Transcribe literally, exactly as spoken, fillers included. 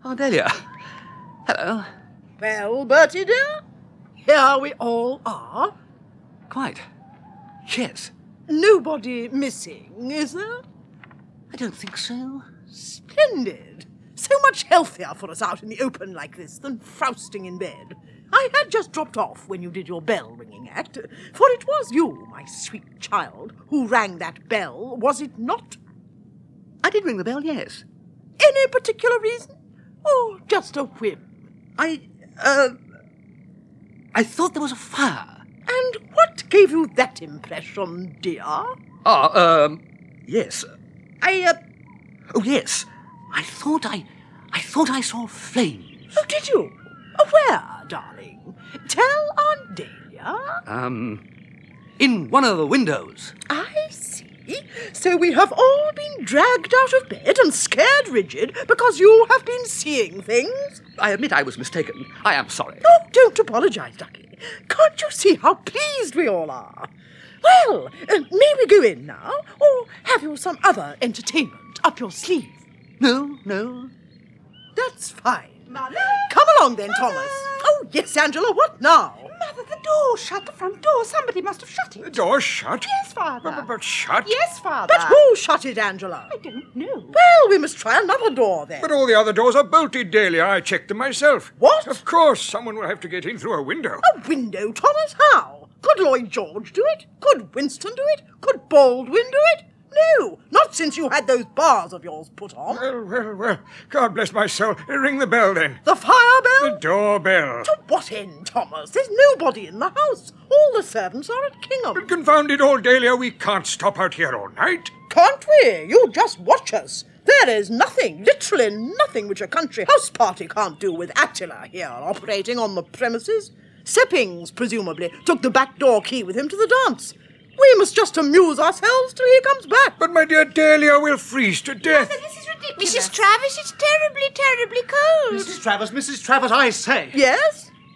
Oh, Delia. Hello. Well, Bertie dear, here we all are. Quite. Yes. Nobody missing, is there? I don't think so. Splendid. So much healthier for us out in the open like this than frowsting in bed. I had just dropped off when you did your bell-ringing act, for it was you, my sweet child, who rang that bell, was it not? I did ring the bell, yes. Any particular reason? Or just a whim? I, uh... I thought there was a fire. And what gave you that impression, dear? Ah, um... Yes. I, uh... Oh, yes. I thought I... I thought I saw flames. Oh, did you? Where, darling? Tell Aunt Dahlia. Um... In one of the windows. I see. So we have all been dragged out of bed and scared rigid because you have been seeing things? I admit I was mistaken. I am sorry. Oh, don't apologise, Ducky. Can't you see how pleased we all are? Well, uh, may we go in now, or have you some other entertainment up your sleeve? No, no. That's fine. Mother? Come along then, Thomas. Oh, yes, Angela, what now? Mother, the door shut, the front door. Somebody must have shut it. The door's shut? Yes, Father. But, but, but shut? Yes, Father. But who shut it, Angela? I don't know. Well, we must try another door then. But all the other doors are bolted, Dahlia. I checked them myself. What? Of course, someone will have to get in through a window. A window, Thomas? How? Could Lloyd George do it? Could Winston do it? Could Baldwin do it? No, not since you had those bars of yours put on. Well, well, well. God bless my soul. Ring the bell, then. The fire bell? The doorbell. To what end, Thomas? There's nobody in the house. All the servants are at Kingham. But confound it all, Dahlia, we can't stop out here all night. Can't we? You just watch us. There is nothing, literally nothing, which a country house party can't do with Attila here operating on the premises. Seppings, presumably, took the back door key with him to the dance. We must just amuse ourselves till he comes back. But, my dear Dahlia, we'll freeze to death. Mother, this is ridiculous. Missus Travers, it's terribly, terribly cold. Missus Travers, Missus Travers, I say. Yes?